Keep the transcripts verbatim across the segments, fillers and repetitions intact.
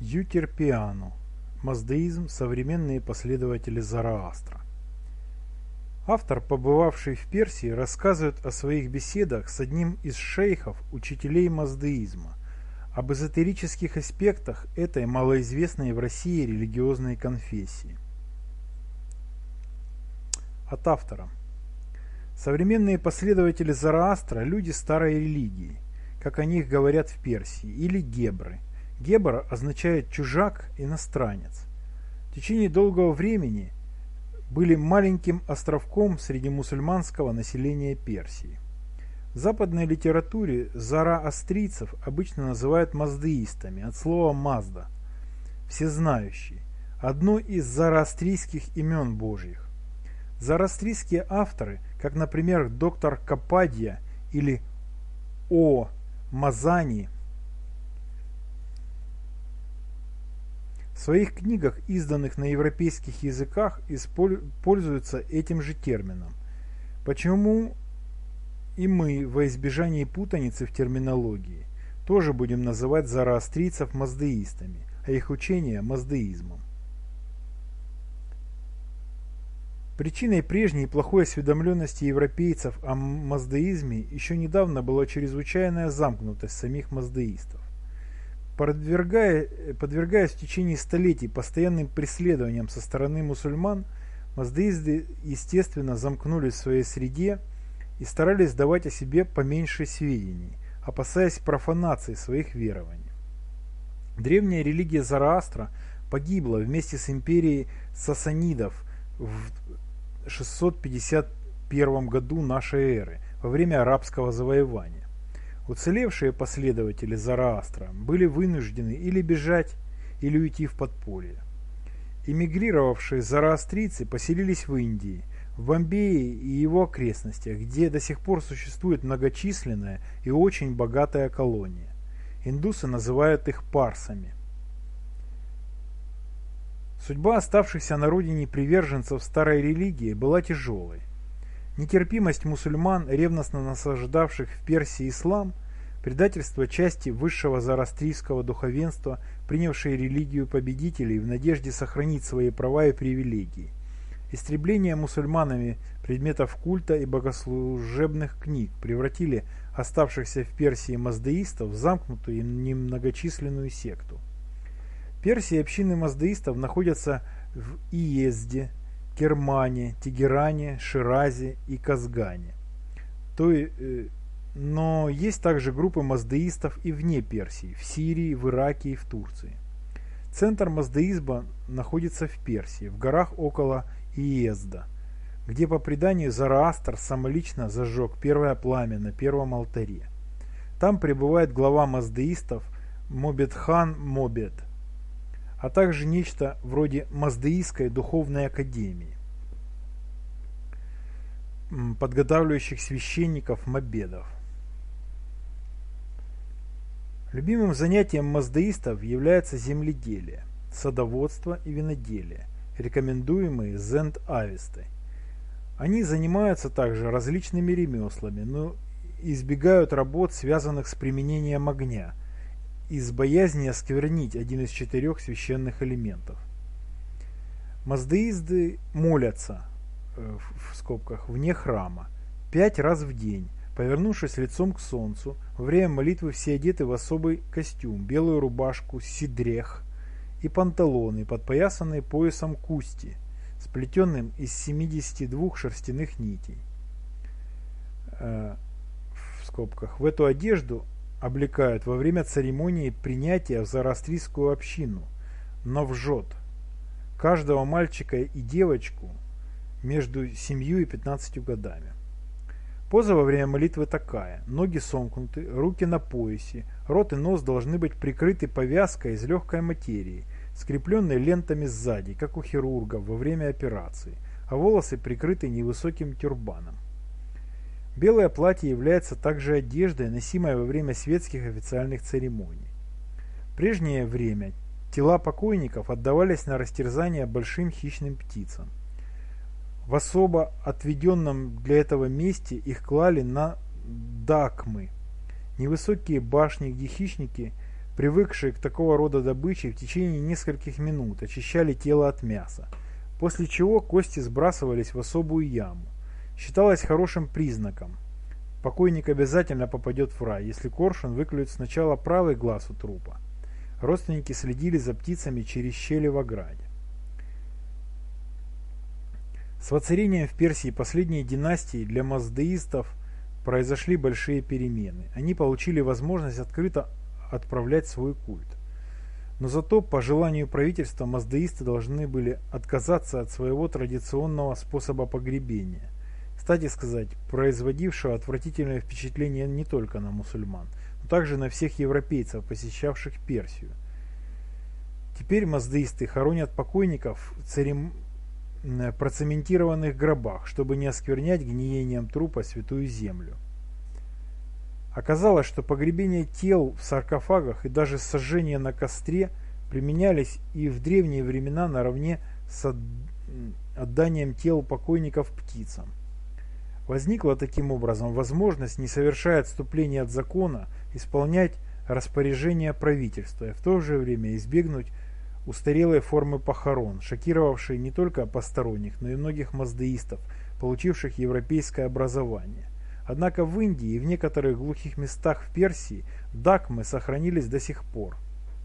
Ютерпиану. Маздаизм. Современные последователи Зороастра. Автор, побывавший в Персии, рассказывает о своих беседах с одним из шейхов, учителей маздаизма, об эзотерических аспектах этой малоизвестной в России религиозной конфессии. От автора. Современные последователи Зороастра – люди старой религии, как о них говорят в Персии, или гебры. Гебра означает чужак, иностранец. В течение долгого времени были маленьким островком среди мусульманского населения Персии. В западной литературе зороастрийцев обычно называют маздаистами, от слова «мазда» – всезнающий, одно из зороастрийских имен Божьих. Зороастрийские авторы, как, например, доктор Кападья или О. Мазани, в своих книгах, изданных на европейских языках, пользуются этим же термином. Почему и мы, во избежание путаницы в терминологии, тоже будем называть зороастрийцев маздаистами, а их учение маздаизмом. Причиной прежней плохой осведомленности европейцев о маздаизме еще недавно была чрезвычайная замкнутость самих маздаистов. Подвергая, подвергаясь в течение столетий постоянным преследованиям со стороны мусульман, маздаисты, естественно, замкнулись в своей среде и старались давать о себе поменьше сведений, опасаясь профанации своих верований. Древняя религия Зороастра погибла вместе с империей сасанидов в шестьсот пятьдесят первом году нашей эры, во время арабского завоевания. Уцелевшие последователи Зороастра были вынуждены или бежать, или уйти в подполье. Эмигрировавшие зороастрийцы поселились в Индии, в Бомбее и его окрестностях, где до сих пор существует многочисленная и очень богатая колония. Индусы называют их парсами. Судьба оставшихся на родине приверженцев старой религии была тяжелой. Нетерпимость мусульман, ревностно насаждавших в Персии ислам, предательство части высшего зороастрийского духовенства, принявшей религию победителей в надежде сохранить свои права и привилегии, истребление мусульманами предметов культа и богослужебных книг превратили оставшихся в Персии маздаистов в замкнутую и немногочисленную секту. В Персии общины маздаистов находятся в Иезде, Кермане, Тегеране, Ширазе и Казгане. То, э, но есть также группы маздаистов и вне Персии, в Сирии, в Ираке и в Турции. Центр маздаизма находится в Персии, в горах около Иезда, где по преданию Зороастр самолично зажег первое пламя на первом алтаре. Там пребывает глава маздаистов Мобедхан Мобед, а также нечто вроде маздаистской духовной академии, подготавливающих священников мобедов. Любимым занятием маздаистов является земледелие, садоводство и виноделие, рекомендуемые Зend-Авестой. Они занимаются также различными ремеслами, но избегают работ, связанных с применением огня, из боязни осквернить один из четырех священных элементов. Маздаисты молятся, в скобках, вне храма, пять раз в день, повернувшись лицом к солнцу. Во время молитвы все одеты в особый костюм, белую рубашку сидрех и панталоны, подпоясанные поясом кусти, сплетенным из семидесяти двух шерстяных нитей. В скобках, в эту одежду облекают во время церемонии принятия в зороастрийскую общину, новжот, каждого мальчика и девочку между семью и пятнадцатью годами. Поза во время молитвы такая: ноги сомкнуты, руки на поясе, рот и нос должны быть прикрыты повязкой из легкой материи, скрепленной лентами сзади, как у хирургов во время операции, а волосы прикрыты невысоким тюрбаном. Белое платье является также одеждой, носимой во время светских официальных церемоний. В прежнее время тела покойников отдавались на растерзание большим хищным птицам. В особо отведенном для этого месте их клали на дакмы, невысокие башни, где хищники привыкшие к такого рода добыче, в течение нескольких минут очищали тело от мяса, после чего кости сбрасывались в особую яму. Считалось хорошим признаком. Покойник обязательно попадет в рай, если коршун выклюет сначала правый глаз у трупа. Родственники следили за птицами через щели в ограде. С воцарением в Персии последней династии для маздеистов произошли большие перемены. Они получили возможность открыто отправлять свой культ. Но зато, по желанию правительства, маздеисты должны были отказаться от своего традиционного способа погребения, кстати сказать, производившего отвратительное впечатление не только на мусульман, но также на всех европейцев, посещавших Персию. Теперь маздеисты хоронят покойников в церем... процементированных гробах, чтобы не осквернять гниением трупа святую землю. Оказалось, что погребение тел в саркофагах и даже сожжение на костре применялись и в древние времена наравне с отданием тел покойников птицам. Возникла таким образом возможность, не совершая отступления от закона, исполнять распоряжения правительства и в то же время избегнуть устарелой формы похорон, шокировавшей не только посторонних, но и многих маздеистов, получивших европейское образование. Однако в Индии и в некоторых глухих местах в Персии дакмы сохранились до сих пор.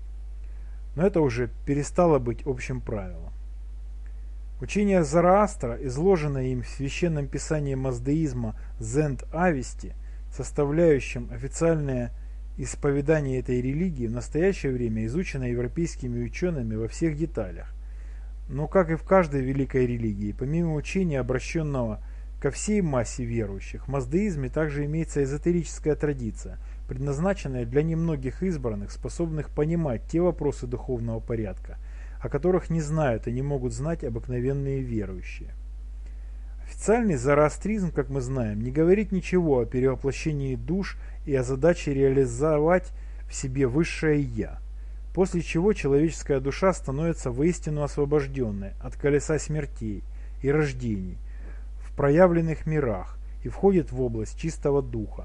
Но это уже перестало быть общим правилом. Учение Зороастра, изложенное им в священном писании маздеизма Зенд-Авести, составляющем официальное исповедание этой религии, в настоящее время изучено европейскими учеными во всех деталях. Но, как и в каждой великой религии, помимо учения, обращенного ко всей массе верующих, в маздеизме также имеется эзотерическая традиция, предназначенная для немногих избранных, способных понимать те вопросы духовного порядка, о которых не знают и не могут знать обыкновенные верующие. Официальный зороастризм, как мы знаем, не говорит ничего о перевоплощении душ и о задаче реализовать в себе высшее «Я», после чего человеческая душа становится воистину освобожденной от колеса смертей и рождений в проявленных мирах и входит в область чистого духа.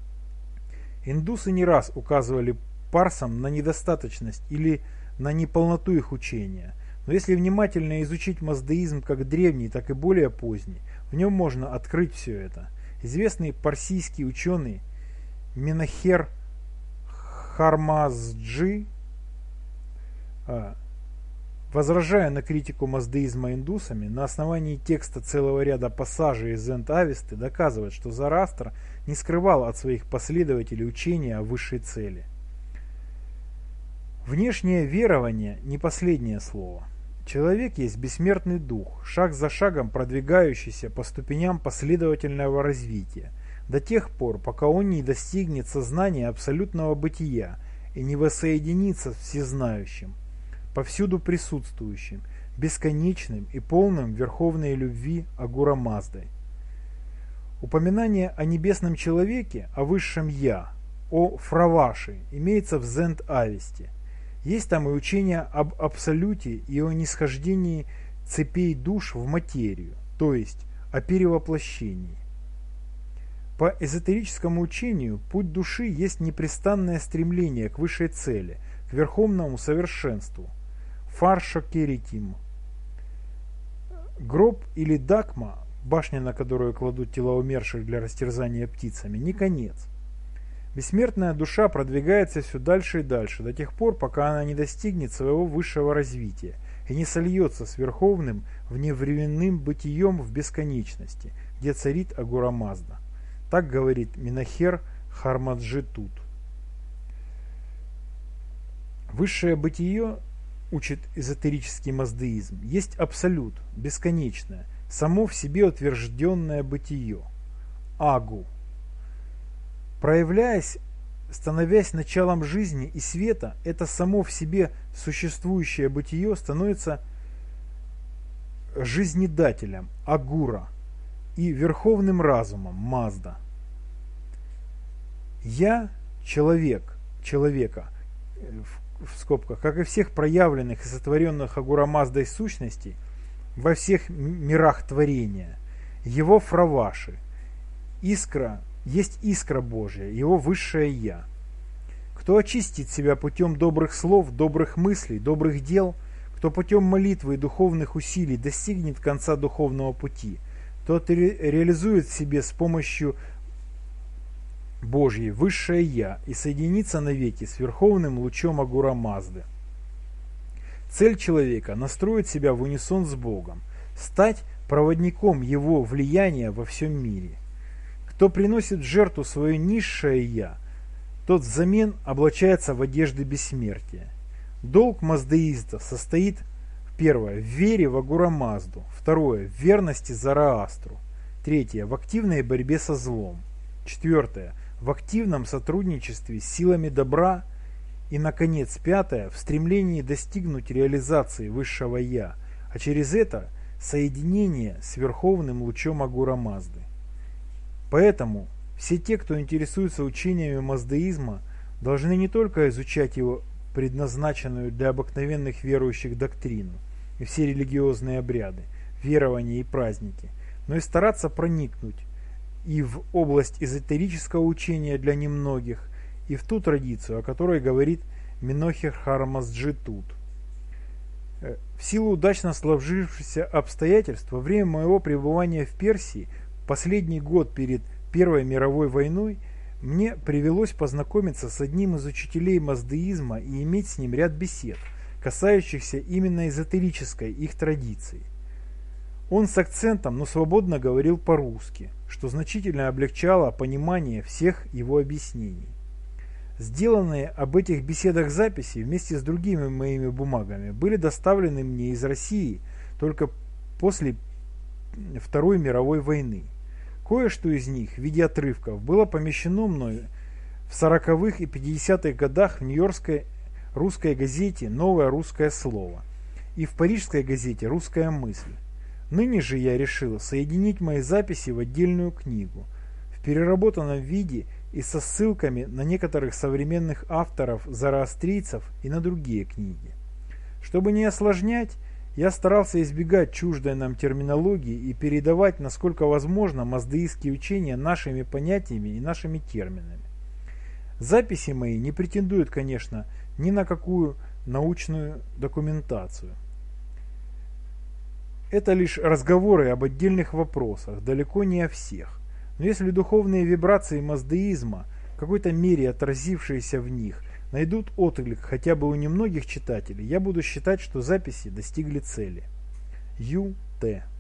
Индусы не раз указывали парсам на недостаточность или на неполноту их учения, но если внимательно изучить маздеизм как древний, так и более поздний, в нем можно открыть все это. Известный парсийский ученый Менахер Хармазджи, возражая на критику маздеизма индусами, на основании текста целого ряда пассажей из Зенд-Авесты доказывает, что Зороастр не скрывал от своих последователей учения о высшей цели. Внешнее верование – не последнее слово. Человек есть бессмертный дух, шаг за шагом продвигающийся по ступеням последовательного развития, до тех пор, пока он не достигнет сознания абсолютного бытия и не воссоединится с всезнающим, повсюду присутствующим, бесконечным и полным верховной любви Агура Маздой. Упоминание о небесном человеке, о высшем Я, о Фраваши имеется в Зенд-Авесте. Есть там и учение об абсолюте и о нисхождении цепей душ в материю, то есть о перевоплощении. По эзотерическому учению путь души есть непрестанное стремление к высшей цели, к верховному совершенству. Фаршакеритим. Гроб или дакма, башня, на которую кладут тела умерших для растерзания птицами, не конец. Бессмертная душа продвигается все дальше и дальше, до тех пор, пока она не достигнет своего высшего развития и не сольется с верховным вневременным бытием в бесконечности, где царит Агура Мазда. Так говорит Менахер Хармаджи тут. Высшее бытие, учит эзотерический маздеизм, есть абсолют, бесконечное, само в себе утвержденное бытие. Агу. Проявляясь, становясь началом жизни и света, это само в себе существующее бытие становится жизнедателем, агура, и верховным разумом, Мазда. Я человек, человека, в, в скобках, как и всех проявленных и сотворенных Агура Маздой сущностей во всех мирах творения, его фраваши, искра, есть искра Божия, его высшее Я. Кто очистит себя путем добрых слов, добрых мыслей, добрых дел, кто путем молитвы и духовных усилий достигнет конца духовного пути, тот ре реализует в себе с помощью Божьей высшее Я и соединится навеки с верховным лучом Агура Мазды. Цель человека – настроить себя в унисон с Богом, стать проводником Его влияния во всем мире. Кто приносит в жертву свое низшее Я, тот взамен облачается в одежды бессмертия. Долг маздеиста состоит, первое, в вере в Агура Мазду, второе, в верности Зараастру, третье, в активной борьбе со злом, четвертое, в активном сотрудничестве с силами добра и, наконец, пятое, в стремлении достигнуть реализации высшего Я, а через это соединение с верховным лучом Агура Мазды. Поэтому все те, кто интересуется учениями маздеизма, должны не только изучать его предназначенную для обыкновенных верующих доктрину и все религиозные обряды, верования и праздники, но и стараться проникнуть и в область эзотерического учения для немногих, и в ту традицию, о которой говорит Минохер Харамасджи тут. В силу удачно сложившихся обстоятельств, во время моего пребывания в Персии, последний год перед Первой мировой войной, мне привелось познакомиться с одним из учителей маздеизма и иметь с ним ряд бесед, касающихся именно эзотерической их традиции. Он с акцентом, но свободно говорил по-русски, что значительно облегчало понимание всех его объяснений. Сделанные об этих беседах записи вместе с другими моими бумагами были доставлены мне из России только после Второй мировой войны. Кое-что из них в виде отрывков было помещено мною в сороковых и пятидесятых годах в нью-йоркской русской газете «Новое русское слово» и в парижской газете «Русская мысль». Ныне же я решил соединить мои записи в отдельную книгу, в переработанном виде и со ссылками на некоторых современных авторов зороастрийцев и на другие книги. Чтобы не осложнять, я старался избегать чуждой нам терминологии и передавать, насколько возможно, маздеистские учения нашими понятиями и нашими терминами. Записи мои не претендуют, конечно, ни на какую научную документацию. Это лишь разговоры об отдельных вопросах, далеко не о всех. Но если духовные вибрации маздеизма, в какой-то мере отразившиеся в них, найдут отклик хотя бы у немногих читателей, я буду считать, что записи достигли цели. Ю Т